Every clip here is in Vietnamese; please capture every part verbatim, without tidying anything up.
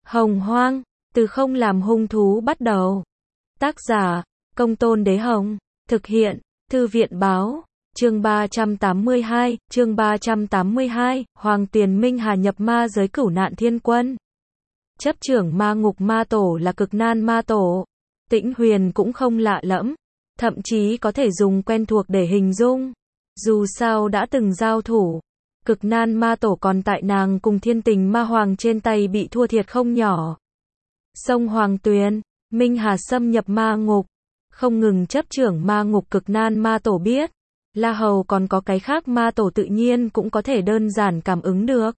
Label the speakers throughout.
Speaker 1: Hồng Hoang, từ không làm hung thú bắt đầu. Tác giả, Công Tôn Đế Hồng. Thực hiện, Thư viện Báo. Chương ba trăm tám mươi hai, chương ba trăm tám mươi hai, Hoàng Tiền Minh Hà nhập ma giới Cửu Nạn Thiên Quân. Chấp trưởng ma ngục ma tổ là Cực Nan ma tổ. Tĩnh Huyền cũng không lạ lẫm, thậm chí có thể dùng quen thuộc để hình dung. Dù sao đã từng giao thủ, Cực Nan ma tổ còn tại nàng cùng Thiên Tình ma hoàng trên tay bị thua thiệt không nhỏ. Sông Hoàng Tuyền, Minh Hà xâm nhập ma ngục, không ngừng chấp trưởng ma ngục. Cực Nan ma tổ biết, La Hầu còn có cái khác ma tổ tự nhiên cũng có thể đơn giản cảm ứng được.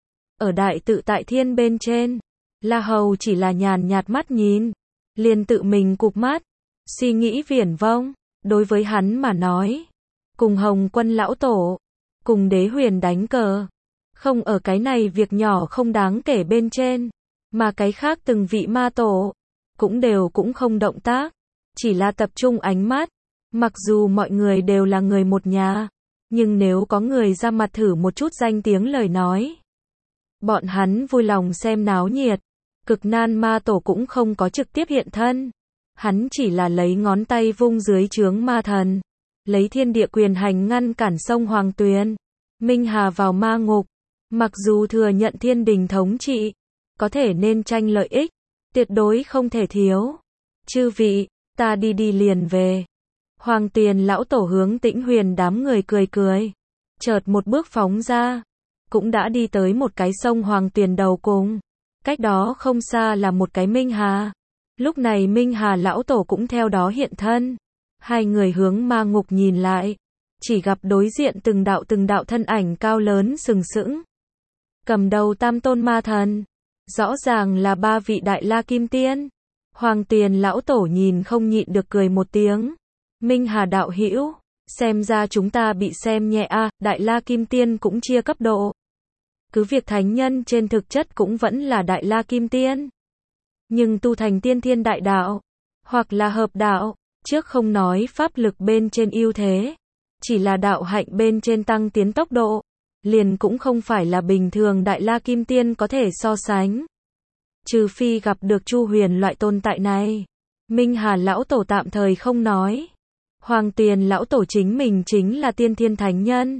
Speaker 1: Ở đại tự tại thiên bên trên, La Hầu chỉ là nhàn nhạt mắt nhìn, liền tự mình cụp mắt, suy nghĩ viển vông. Đối với hắn mà nói, cùng Hồng Quân lão tổ, cùng Đế Huyền đánh cờ, không ở cái này việc nhỏ không đáng kể bên trên, mà cái khác từng vị ma tổ, cũng đều cũng không động tác, chỉ là tập trung ánh mắt. Mặc dù mọi người đều là người một nhà, nhưng nếu có người ra mặt thử một chút danh tiếng lời nói, bọn hắn vui lòng xem náo nhiệt. Cực Nan ma tổ cũng không có trực tiếp hiện thân, hắn chỉ là lấy ngón tay vung dưới trướng ma thần, lấy thiên địa quyền hành ngăn cản sông Hoàng Tuyền, Minh Hà vào ma ngục. Mặc dù thừa nhận thiên đình thống trị, có thể nên tranh lợi ích, tuyệt đối không thể thiếu. Chư vị, ta đi đi liền về. Hoàng Tiền lão tổ hướng Tĩnh Huyền đám người cười cười, chợt một bước phóng ra, cũng đã đi tới một cái sông Hoàng Tuyền đầu cùng. Cách đó không xa là một cái Minh Hà. Lúc này Minh Hà lão tổ cũng theo đó hiện thân. Hai người hướng ma ngục nhìn lại, chỉ gặp đối diện từng đạo từng đạo thân ảnh cao lớn sừng sững. Cầm đầu tam tôn ma thần, rõ ràng là ba vị Đại La Kim Tiên. Hoàng Tiền lão tổ nhìn không nhịn được cười một tiếng. Minh Hà đạo hữu, xem ra chúng ta bị xem nhẹ a, à, Đại La Kim Tiên cũng chia cấp độ. Cứ việc thánh nhân trên thực chất cũng vẫn là Đại La Kim Tiên, nhưng tu thành tiên thiên đại đạo, hoặc là hợp đạo, trước không nói pháp lực bên trên ưu thế, chỉ là đạo hạnh bên trên tăng tiến tốc độ, liền cũng không phải là bình thường Đại La Kim Tiên có thể so sánh. Trừ phi gặp được Chu Huyền loại tồn tại này. Minh Hà lão tổ tạm thời không nói. Hoàng Tiền lão tổ chính mình chính là tiên thiên thánh nhân,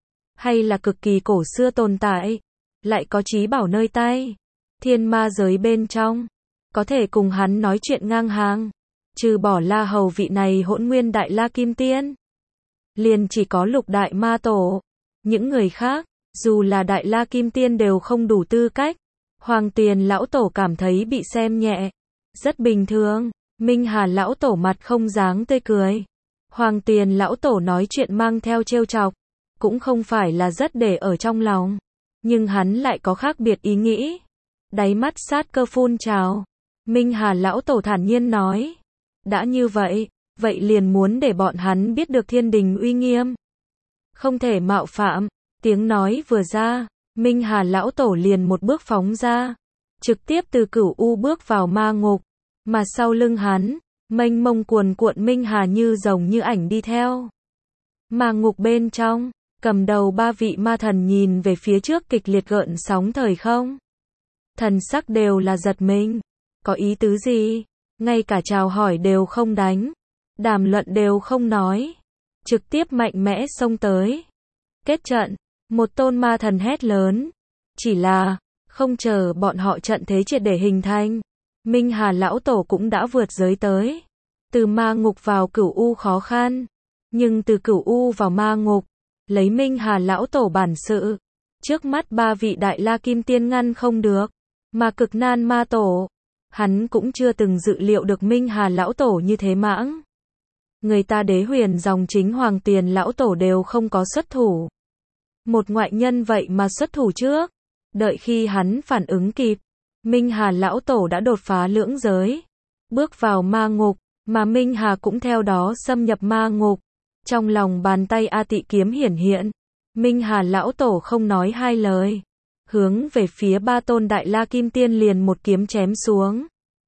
Speaker 1: hay là cực kỳ cổ xưa tồn tại, lại có trí bảo nơi tay, thiên ma giới bên trong, có thể cùng hắn nói chuyện ngang hàng, trừ bỏ La Hầu vị này hỗn nguyên Đại La Kim Tiên, liền chỉ có Lục Đại ma tổ. Những người khác, dù là Đại La Kim Tiên đều không đủ tư cách. Hoàng Tiền lão tổ cảm thấy bị xem nhẹ, rất bình thường. Minh Hà lão tổ mặt không dáng tươi cười. Hoàng Tiền lão tổ nói chuyện mang theo trêu chọc, cũng không phải là rất để ở trong lòng, nhưng hắn lại có khác biệt ý nghĩ. Đáy mắt sát cơ phun trào. Minh Hà lão tổ thản nhiên nói, đã như vậy, vậy liền muốn để bọn hắn biết được thiên đình uy nghiêm, không thể mạo phạm. Tiếng nói vừa ra, Minh Hà lão tổ liền một bước phóng ra, trực tiếp từ Cửu U bước vào ma ngục, mà sau lưng hắn, mênh mông cuồn cuộn Minh Hà như rồng như ảnh đi theo. Ma ngục bên trong, cầm đầu ba vị ma thần nhìn về phía trước kịch liệt gợn sóng thời không. Thần sắc đều là giật mình, có ý tứ gì? Ngay cả chào hỏi đều không đánh, đàm luận đều không nói, trực tiếp mạnh mẽ xông tới. Kết trận, một tôn ma thần hét lớn, chỉ là, không chờ bọn họ trận thế triệt để hình thành, Minh Hà lão tổ cũng đã vượt giới tới. Từ ma ngục vào Cửu U khó khăn, nhưng từ Cửu U vào ma ngục, lấy Minh Hà lão tổ bản sự, trước mắt ba vị Đại La Kim Tiên ngăn không được, mà Cực Nan ma tổ, hắn cũng chưa từng dự liệu được Minh Hà lão tổ như thế mãng. Người ta Đế Huyền dòng chính Hoàng Tiền lão tổ đều không có xuất thủ, một ngoại nhân vậy mà xuất thủ trước. Đợi khi hắn phản ứng kịp, Minh Hà lão tổ đã đột phá lưỡng giới, bước vào ma ngục, mà Minh Hà cũng theo đó xâm nhập ma ngục. Trong lòng bàn tay A Tị kiếm hiển hiện, Minh Hà lão tổ không nói hai lời, hướng về phía ba tôn Đại La Kim Tiên liền một kiếm chém xuống.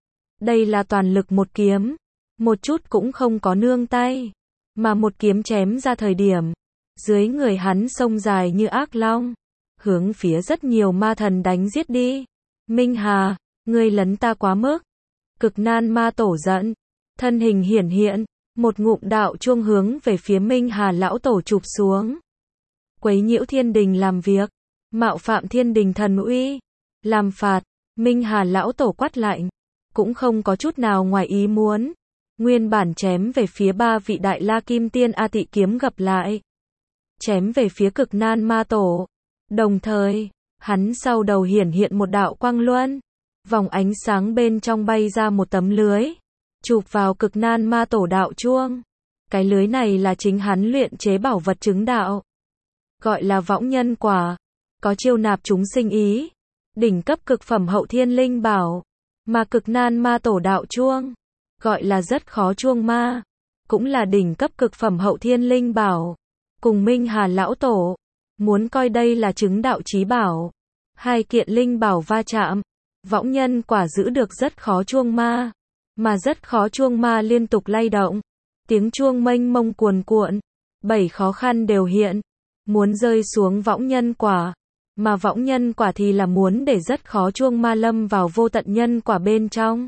Speaker 1: Đây là toàn lực một kiếm, một chút cũng không có nương tay, mà một kiếm chém ra thời điểm, dưới người hắn sông dài như ác long, hướng phía rất nhiều ma thần đánh giết đi. Minh Hà, ngươi lấn ta quá mức. Cực Nan Ma Tổ giận, thân hình hiển hiện, một ngụm đạo chuông hướng về phía Minh Hà lão tổ chụp xuống. Quấy nhiễu thiên đình làm việc, mạo phạm thiên đình thần uy, làm phạt. Minh Hà lão tổ quát lạnh, cũng không có chút nào ngoài ý muốn. Nguyên bản chém về phía ba vị đại la kim tiên A Tị kiếm gặp lại, chém về phía Cực Nan Ma Tổ. Đồng thời, hắn sau đầu hiển hiện một đạo quang luân, vòng ánh sáng bên trong bay ra một tấm lưới, chụp vào Cực Nan Ma Tổ đạo chuông. Cái lưới này là chính hắn luyện chế bảo vật chứng đạo, gọi là võng nhân quả, có chiêu nạp chúng sinh ý, đỉnh cấp cực phẩm hậu thiên linh bảo. Mà Cực Nan Ma Tổ đạo chuông, gọi là rất khó chuông ma, cũng là đỉnh cấp cực phẩm hậu thiên linh bảo. Cùng Minh Hà lão tổ, muốn coi đây là chứng đạo chí bảo. Hai kiện linh bảo va chạm, võng nhân quả giữ được rất khó chuông ma, mà rất khó chuông ma liên tục lay động, tiếng chuông mênh mông cuồn cuộn, bảy khó khăn đều hiện, muốn rơi xuống võng nhân quả, mà võng nhân quả thì là muốn để rất khó chuông ma lâm vào vô tận nhân quả bên trong.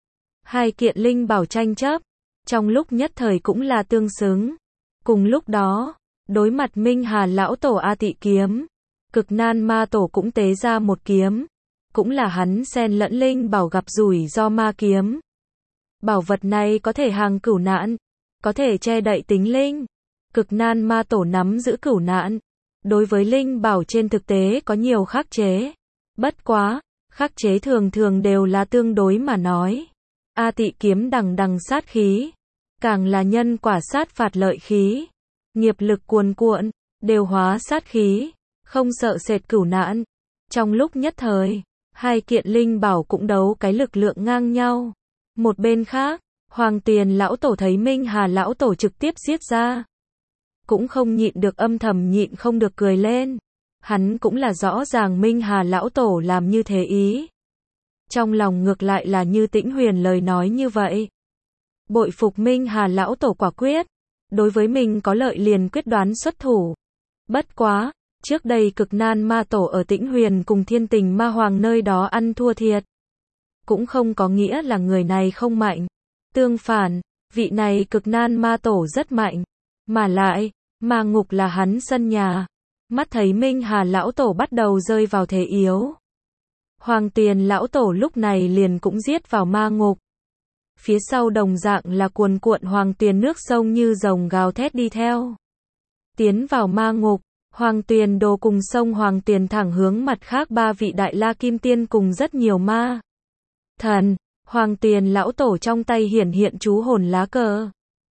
Speaker 1: Hai kiện linh bảo tranh chấp, trong lúc nhất thời cũng là tương xứng. Cùng lúc đó, đối mặt Minh Hà lão tổ A Tị kiếm, Cực Nan Ma Tổ cũng tế ra một kiếm, cũng là hắn xen lẫn linh bảo gặp rủi do ma kiếm. Bảo vật này có thể hàng cửu nạn, có thể che đậy tính linh. Cực Nan Ma Tổ nắm giữ cửu nạn, đối với linh bảo trên thực tế có nhiều khắc chế. Bất quá, khắc chế thường thường đều là tương đối mà nói. A Tị kiếm đằng đằng sát khí, càng là nhân quả sát phạt lợi khí, nghiệp lực cuồn cuộn, đều hóa sát khí, không sợ sệt cửu nạn. Trong lúc nhất thời, hai kiện linh bảo cũng đấu cái lực lượng ngang nhau. Một bên khác, Hoàng Tuyền lão tổ thấy Minh Hà lão tổ trực tiếp giết ra, cũng không nhịn được âm thầm nhịn không được cười lên. Hắn cũng là rõ ràng Minh Hà lão tổ làm như thế ý, trong lòng ngược lại là như Tĩnh Huyền lời nói như vậy. Bội phục Minh Hà lão tổ quả quyết, đối với mình có lợi liền quyết đoán xuất thủ. Bất quá, trước đây Cực Nan Ma Tổ ở Tĩnh Huyền cùng Thiên Tình Ma Hoàng nơi đó ăn thua thiệt, cũng không có nghĩa là người này không mạnh. Tương phản, vị này Cực Nan Ma Tổ rất mạnh, mà lại, ma ngục là hắn sân nhà. Mắt thấy Minh Hà lão tổ bắt đầu rơi vào thế yếu, Hoàng Tuyền lão tổ lúc này liền cũng giết vào ma ngục. Phía sau đồng dạng là cuồn cuộn Hoàng Tuyền nước sông như rồng gào thét đi theo. Tiến vào ma ngục, Hoàng Tuyền đồ cùng sông Hoàng Tuyền thẳng hướng mặt khác ba vị đại la kim tiên cùng rất nhiều ma thần. Hoàng Tuyền lão tổ trong tay hiển hiện chú hồn lá cờ,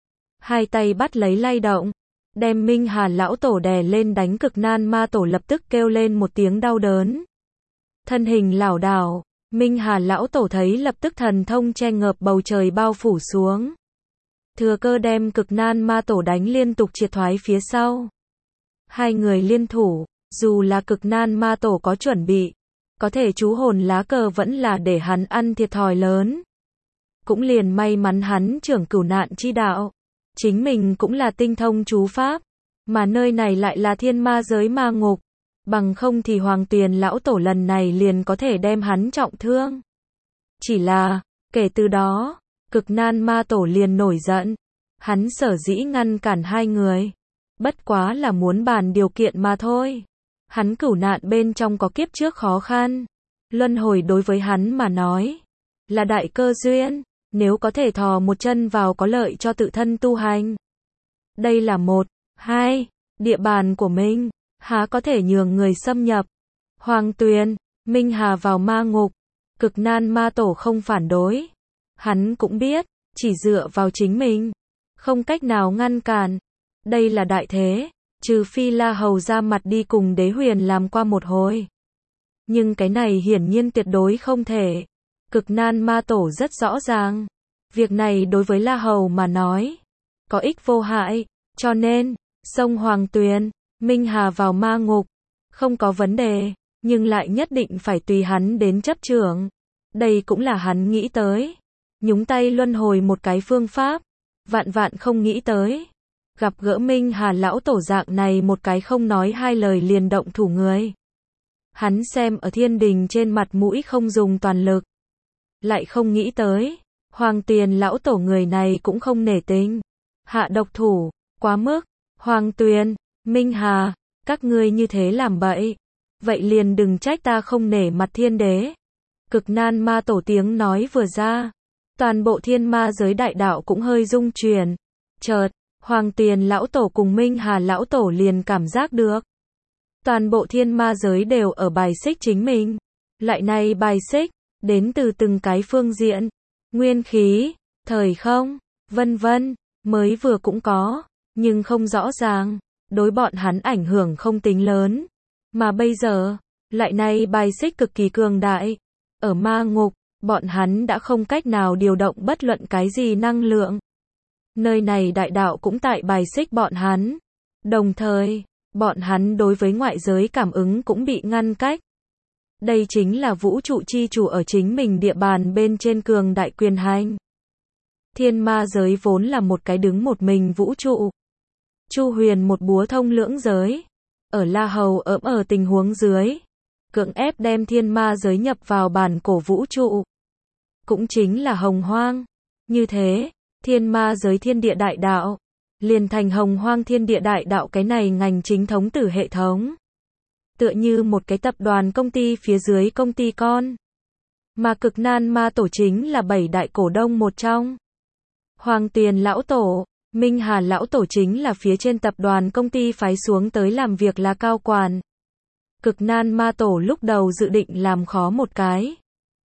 Speaker 1: hai tay bắt lấy lay động, đem Minh Hà lão tổ đè lên đánh. Cực Nan Ma Tổ lập tức kêu lên một tiếng đau đớn, thân hình lảo đảo. Minh Hà lão tổ thấy lập tức thần thông che ngợp bầu trời bao phủ xuống, thừa cơ đem Cực Nan Ma Tổ đánh liên tục triệt thoái phía sau. Hai người liên thủ, dù là Cực Nan Ma Tổ có chuẩn bị, có thể chú hồn lá cờ vẫn là để hắn ăn thiệt thòi lớn. Cũng liền may mắn hắn trưởng cửu nạn chi đạo, chính mình cũng là tinh thông chú pháp, mà nơi này lại là thiên ma giới ma ngục, bằng không thì Hoàng Tuyền lão tổ lần này liền có thể đem hắn trọng thương. Chỉ là, kể từ đó, Cực Nan Ma Tổ liền nổi giận, hắn sở dĩ ngăn cản hai người, bất quá là muốn bàn điều kiện mà thôi. Hắn cửu nạn bên trong có kiếp trước khó khăn, luân hồi đối với hắn mà nói là đại cơ duyên, nếu có thể thò một chân vào có lợi cho tự thân tu hành. Đây là một, hai, địa bàn của mình, há có thể nhường người xâm nhập. Hoàng Tuyền, Minh Hà vào ma ngục, Cực Nan Ma Tổ không phản đối. Hắn cũng biết, chỉ dựa vào chính mình, không cách nào ngăn cản. Đây là đại thế, trừ phi La Hầu ra mặt đi cùng Đế Huyền làm qua một hồi. Nhưng cái này hiển nhiên tuyệt đối không thể. Cực Nan Ma Tổ rất rõ ràng, việc này đối với La Hầu mà nói, có ích vô hại, cho nên, sông Hoàng Tuyền, Minh Hà vào ma ngục, không có vấn đề, nhưng lại nhất định phải tùy hắn đến chấp trưởng. Đây cũng là hắn nghĩ tới, nhúng tay luân hồi một cái phương pháp, vạn vạn không nghĩ tới. Gặp gỡ Minh Hà lão tổ dạng này một cái không nói hai lời liền động thủ người. Hắn xem ở thiên đình trên mặt mũi không dùng toàn lực, lại không nghĩ tới, Hoàng Tuyền lão tổ người này cũng không nể tình, hạ độc thủ, quá mức. Hoàng Tuyền, Minh Hà, các ngươi như thế làm bậy, vậy liền đừng trách ta không nể mặt thiên đế. Cực nan ma tổ tiếng nói vừa ra, toàn bộ thiên ma giới đại đạo cũng hơi rung chuyển. Chợt, Hoàng Tuyền lão tổ cùng Minh Hà lão tổ liền cảm giác được, toàn bộ thiên ma giới đều ở bài xích chính mình. Loại này bài xích, đến từ từng cái phương diện, nguyên khí, thời không, vân vân, mới vừa cũng có, nhưng không rõ ràng, đối bọn hắn ảnh hưởng không tính lớn. Mà bây giờ, loại này bài xích cực kỳ cường đại. Ở ma ngục, bọn hắn đã không cách nào điều động bất luận cái gì năng lượng. Nơi này đại đạo cũng tại bài xích bọn hắn. Đồng thời, bọn hắn đối với ngoại giới cảm ứng cũng bị ngăn cách. Đây chính là vũ trụ chi chủ ở chính mình địa bàn bên trên cường đại quyền hành. Thiên ma giới vốn là một cái đứng một mình vũ trụ. Chu Huyền một búa thông lưỡng giới. Ở La Hầu ỡm ở tình huống dưới, cưỡng ép đem thiên ma giới nhập vào bản cổ vũ trụ. Cũng chính là hồng hoang. Như thế, thiên ma giới thiên địa đại đạo, liền thành hồng hoang thiên địa đại đạo cái này ngành chính thống tử hệ thống. Tựa như một cái tập đoàn công ty phía dưới công ty con. Mà Cực nan ma tổ chính là bảy đại cổ đông một trong. Hoàng Tuyền lão tổ, Minh Hà lão tổ chính là phía trên tập đoàn công ty phái xuống tới làm việc là cao quản. Cực nan ma tổ lúc đầu dự định làm khó một cái.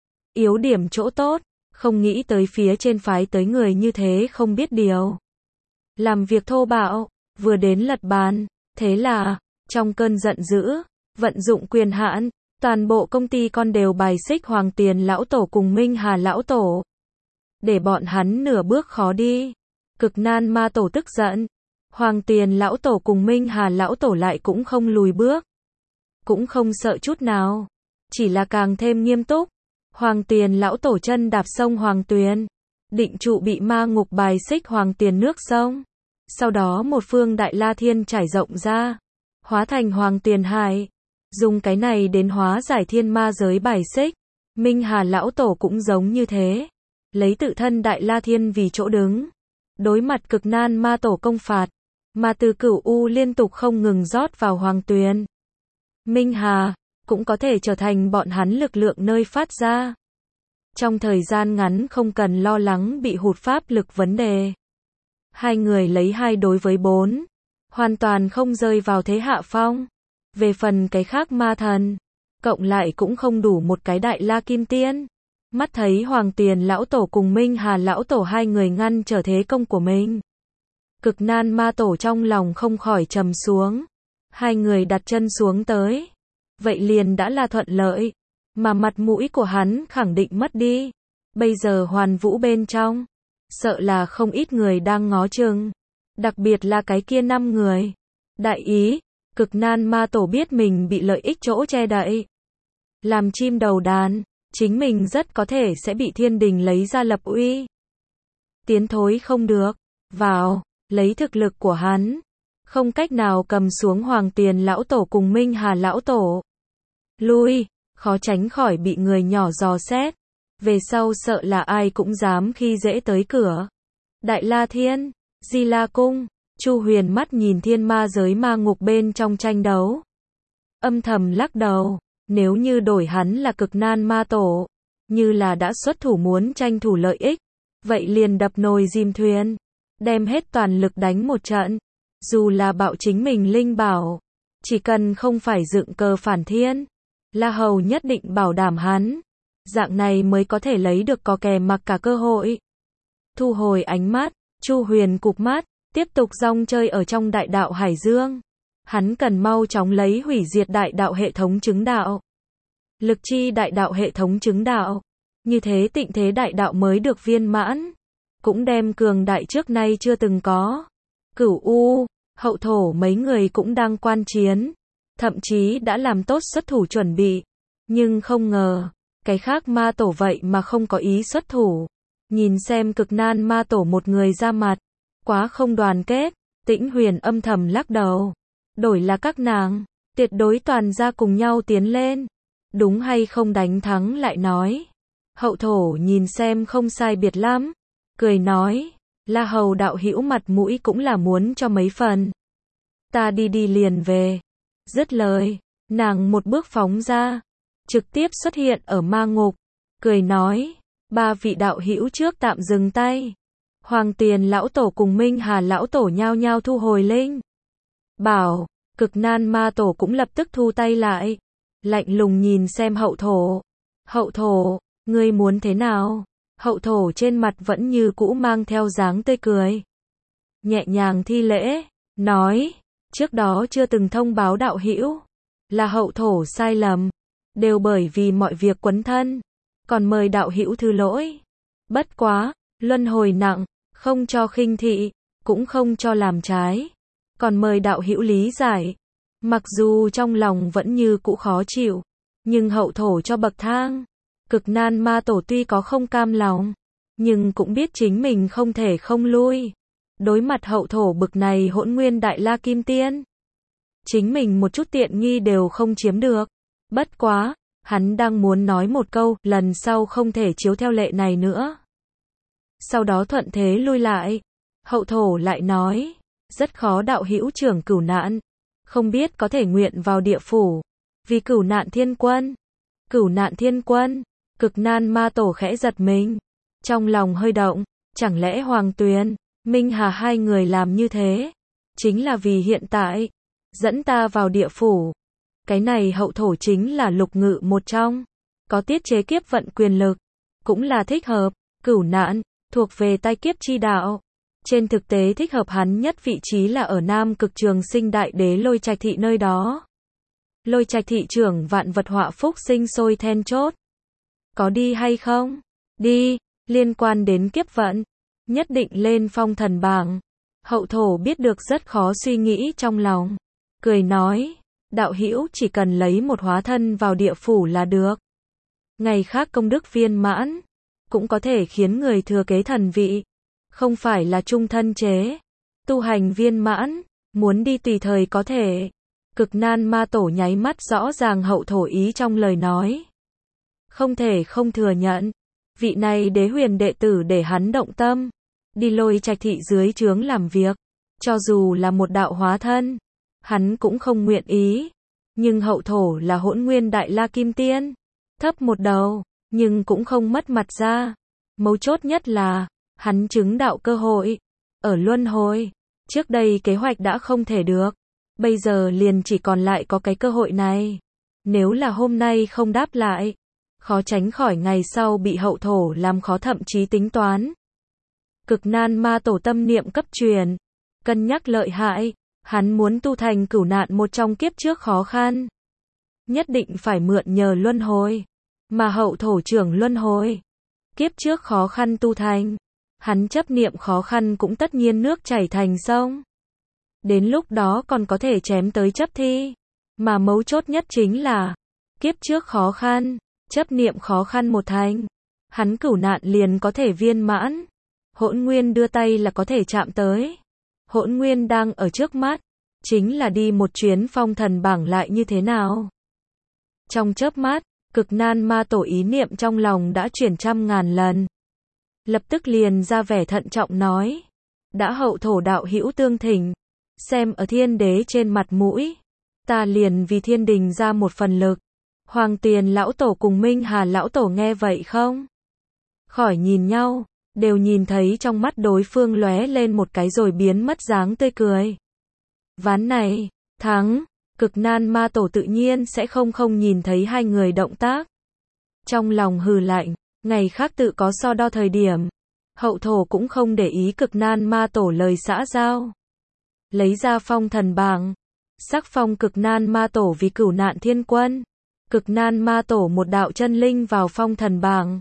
Speaker 1: Yếu điểm chỗ tốt, không nghĩ tới phía trên phái tới người như thế không biết điều. Làm việc thô bạo, vừa đến lật bàn, thế là, trong cơn giận dữ, vận dụng quyền hạn, toàn bộ công ty con đều bài xích Hoàng Tuyền lão tổ cùng Minh Hà lão tổ. Để bọn hắn nửa bước khó đi. Cực nan ma tổ tức giận. Hoàng Tuyền lão tổ cùng Minh Hà lão tổ lại cũng không lùi bước. Cũng không sợ chút nào. Chỉ là càng thêm nghiêm túc. Hoàng Tuyền lão tổ chân đạp sông Hoàng Tuyền. Định trụ bị ma ngục bài xích Hoàng Tuyền nước sông. Sau đó một phương đại la thiên trải rộng ra. Hóa thành Hoàng Tuyền hải. Dùng cái này đến hóa giải thiên ma giới bài xích. Minh Hà lão tổ cũng giống như thế. Lấy tự thân đại la thiên vì chỗ đứng. Đối mặt cực nan ma tổ công phạt. Mà từ cửu u liên tục không ngừng rót vào Hoàng Tuyền. Minh Hà, cũng có thể trở thành bọn hắn lực lượng nơi phát ra. Trong thời gian ngắn không cần lo lắng bị hụt pháp lực vấn đề. Hai người lấy hai đối với bốn. Hoàn toàn không rơi vào thế hạ phong. Về phần cái khác ma thần, cộng lại cũng không đủ một cái đại la kim tiên. Mắt thấy Hoàng Tuyền lão tổ cùng Minh Hà lão tổ hai người ngăn trở thế công của mình. Cực nan ma tổ trong lòng không khỏi trầm xuống. Hai người đặt chân xuống tới. Vậy liền đã là thuận lợi. Mà mặt mũi của hắn khẳng định mất đi. Bây giờ hoàn vũ bên trong. Sợ là không ít người đang ngó chừng. Đặc biệt là cái kia năm người. Đại ý, cực nan ma tổ biết mình bị lợi ích chỗ che đậy. Làm chim đầu đàn. Chính mình rất có thể sẽ bị thiên đình lấy ra lập uy. Tiến thối không được. Vào, lấy thực lực của hắn. Không cách nào cầm xuống Hoàng Tuyền lão tổ cùng Minh Hà lão tổ. Lui, khó tránh khỏi bị người nhỏ dò xét. Về sau sợ là ai cũng dám khi dễ tới cửa. Đại La Thiên, Di La Cung, Chu Huyền mắt nhìn thiên ma giới ma ngục bên trong tranh đấu. Âm thầm lắc đầu. Nếu như đổi hắn là cực nan ma tổ, như là đã xuất thủ muốn tranh thủ lợi ích, vậy liền đập nồi dìm thuyền, đem hết toàn lực đánh một trận, dù là bạo chính mình linh bảo, chỉ cần không phải dựng cờ phản thiên, La Hầu nhất định bảo đảm hắn, dạng này mới có thể lấy được có kè mặc cả cơ hội. Thu hồi ánh mắt, Chu Huyền cụp mắt, tiếp tục rong chơi ở trong đại đạo Hải Dương. Hắn cần mau chóng lấy hủy diệt đại đạo hệ thống chứng đạo. Lực chi đại đạo hệ thống chứng đạo. Như thế tịnh thế đại đạo mới được viên mãn. Cũng đem cường đại trước nay chưa từng có. Cửu U, hậu thổ mấy người cũng đang quan chiến. Thậm chí đã làm tốt xuất thủ chuẩn bị. Nhưng không ngờ, cái khác ma tổ vậy mà không có ý xuất thủ. Nhìn xem cực nan ma tổ một người ra mặt. Quá không đoàn kết. Tĩnh Huyền âm thầm lắc đầu. Đổi là các nàng, tuyệt đối toàn ra cùng nhau tiến lên. Đúng hay không đánh thắng lại nói. Hậu thổ nhìn xem không sai biệt lắm, cười nói, La Hầu đạo hữu mặt mũi cũng là muốn cho mấy phần. Ta đi đi liền về. Dứt lời, nàng một bước phóng ra, trực tiếp xuất hiện ở ma ngục, cười nói, ba vị đạo hữu trước tạm dừng tay. Hoàng Tiền lão tổ cùng Minh Hà lão tổ nhao nhao thu hồi linh bảo, Cực Nan ma tổ cũng lập tức thu tay lại, lạnh lùng nhìn xem hậu thổ. Hậu thổ, ngươi muốn thế nào? Hậu thổ trên mặt vẫn như cũ mang theo dáng tươi cười, nhẹ nhàng thi lễ, nói, trước đó chưa từng thông báo đạo hữu, là hậu thổ sai lầm, đều bởi vì mọi việc quấn thân, còn mời đạo hữu thứ lỗi. Bất quá, luân hồi nặng, không cho khinh thị, cũng không cho làm trái, còn mời đạo hữu lý giải. Mặc dù trong lòng vẫn như cũ khó chịu, nhưng hậu thổ cho bậc thang. Cực Nan ma tổ tuy có không cam lòng, nhưng cũng biết chính mình không thể không lui. Đối mặt hậu thổ bực này hỗn nguyên đại la kim tiên, chính mình một chút tiện nghi đều không chiếm được. Bất quá, hắn đang muốn nói một câu, lần sau không thể chiếu theo lệ này nữa. Sau đó thuận thế lui lại. Hậu thổ lại nói, rất khó đạo hữu trưởng cửu nạn, không biết có thể nguyện vào địa phủ, vì cửu nạn thiên quân. Cửu nạn thiên quân, Cực Nan ma tổ khẽ giật mình, trong lòng hơi động, chẳng lẽ Hoàng Tuyền, Minh Hà hai người làm như thế, chính là vì hiện tại, dẫn ta vào địa phủ. Cái này hậu thổ chính là lục ngự một trong, có tiết chế kiếp vận quyền lực, cũng là thích hợp, cửu nạn, thuộc về tai kiếp chi đạo. Trên thực tế thích hợp hắn nhất vị trí là ở Nam Cực Trường Sinh Đại Đế Lôi Trạch Thị nơi đó. Lôi Trạch Thị trưởng vạn vật họa phúc sinh sôi then chốt. Có đi hay không? Đi, liên quan đến kiếp vận, nhất định lên phong thần bảng. Hậu thổ biết được rất khó suy nghĩ trong lòng, cười nói, đạo hữu chỉ cần lấy một hóa thân vào địa phủ là được. Ngày khác công đức viên mãn, cũng có thể khiến người thừa kế thần vị, không phải là trung thân chế. Tu hành viên mãn, muốn đi tùy thời có thể. Cực Nan ma tổ nháy mắt rõ ràng hậu thổ ý trong lời nói. Không thể không thừa nhận, vị này đế huyền đệ tử để hắn động tâm, đi Lôi Trạch Thị dưới trướng làm việc, cho dù là một đạo hóa thân, hắn cũng không nguyện ý. Nhưng hậu thổ là hỗn nguyên đại la kim tiên, thấp một đầu, nhưng cũng không mất mặt ra. Mấu chốt nhất là, hắn chứng đạo cơ hội, ở luân hồi, trước đây kế hoạch đã không thể được, bây giờ liền chỉ còn lại có cái cơ hội này. Nếu là hôm nay không đáp lại, khó tránh khỏi ngày sau bị hậu thổ làm khó thậm chí tính toán. Cực Nan ma tổ tâm niệm cấp truyền, cân nhắc lợi hại, hắn muốn tu thành cửu nạn một trong kiếp trước khó khăn, nhất định phải mượn nhờ luân hồi, mà hậu thổ trưởng luân hồi, kiếp trước khó khăn tu thành, hắn chấp niệm khó khăn cũng tất nhiên nước chảy thành sông. Đến lúc đó còn có thể chém tới chấp thi, mà mấu chốt nhất chính là, kiếp trước khó khăn, chấp niệm khó khăn một thành, hắn cửu nạn liền có thể viên mãn. Hỗn nguyên đưa tay là có thể chạm tới. Hỗn nguyên đang ở trước mắt, chính là đi một chuyến phong thần bảng lại như thế nào. Trong chớp mắt, Cực Nan ma tổ ý niệm trong lòng đã chuyển trăm ngàn lần. Lập tức liền ra vẻ thận trọng nói, đã hậu thổ đạo hữu tương thỉnh, xem ở thiên đế trên mặt mũi, ta liền vì thiên đình ra một phần lực. Hoàng Tiền lão tổ cùng Minh Hà lão tổ nghe vậy không khỏi nhìn nhau, đều nhìn thấy trong mắt đối phương lóe lên một cái rồi biến mất dáng tươi cười. Ván này, thắng, Cực Nan ma tổ tự nhiên sẽ không không nhìn thấy hai người động tác. Trong lòng hừ lạnh, ngày khác tự có so đo thời điểm. Hậu thổ cũng không để ý Cực Nan ma tổ lời xã giao. Lấy ra phong thần bảng, sắc phong Cực Nan ma tổ vì cửu nạn thiên quân. Cực Nan ma tổ một đạo chân linh vào phong thần bảng.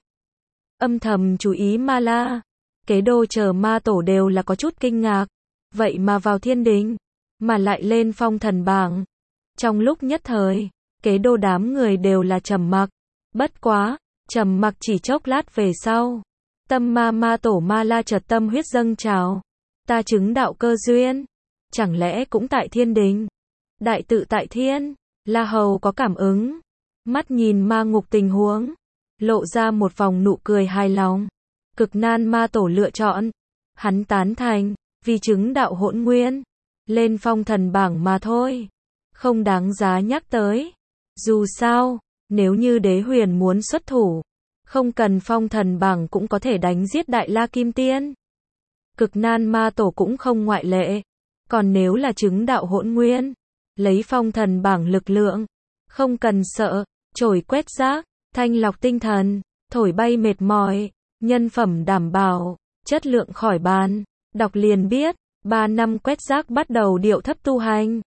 Speaker 1: Âm thầm chú ý ma la, kế đô chờ ma tổ đều là có chút kinh ngạc. Vậy mà vào thiên đình, mà lại lên phong thần bảng. Trong lúc nhất thời, kế đô đám người đều là trầm mặc. Bất quá, trầm mặc chỉ chốc lát về sau. Tâm ma ma tổ ma la chợt tâm huyết dâng trào. Ta chứng đạo cơ duyên. Chẳng lẽ cũng tại thiên đình? Đại tự tại thiên, La Hầu có cảm ứng. Mắt nhìn ma ngục tình huống. lộ ra một vòng nụ cười hài lòng. Cực nan ma tổ lựa chọn. Hắn tán thành, vì chứng đạo hỗn nguyên. Lên phong thần bảng mà thôi. Không đáng giá nhắc tới. Dù sao, nếu như đế huyền muốn xuất thủ, không cần phong thần bảng cũng có thể đánh giết Đại La Kim Tiên. Cực nan ma tổ cũng không ngoại lệ. Còn nếu là chứng đạo hỗn nguyên, lấy phong thần bảng lực lượng, không cần sợ, chổi quét rác, thanh lọc tinh thần, thổi bay mệt mỏi, nhân phẩm đảm bảo, chất lượng khỏi bàn. Đọc liền biết, ba năm quét rác bắt đầu điệu thấp tu hành.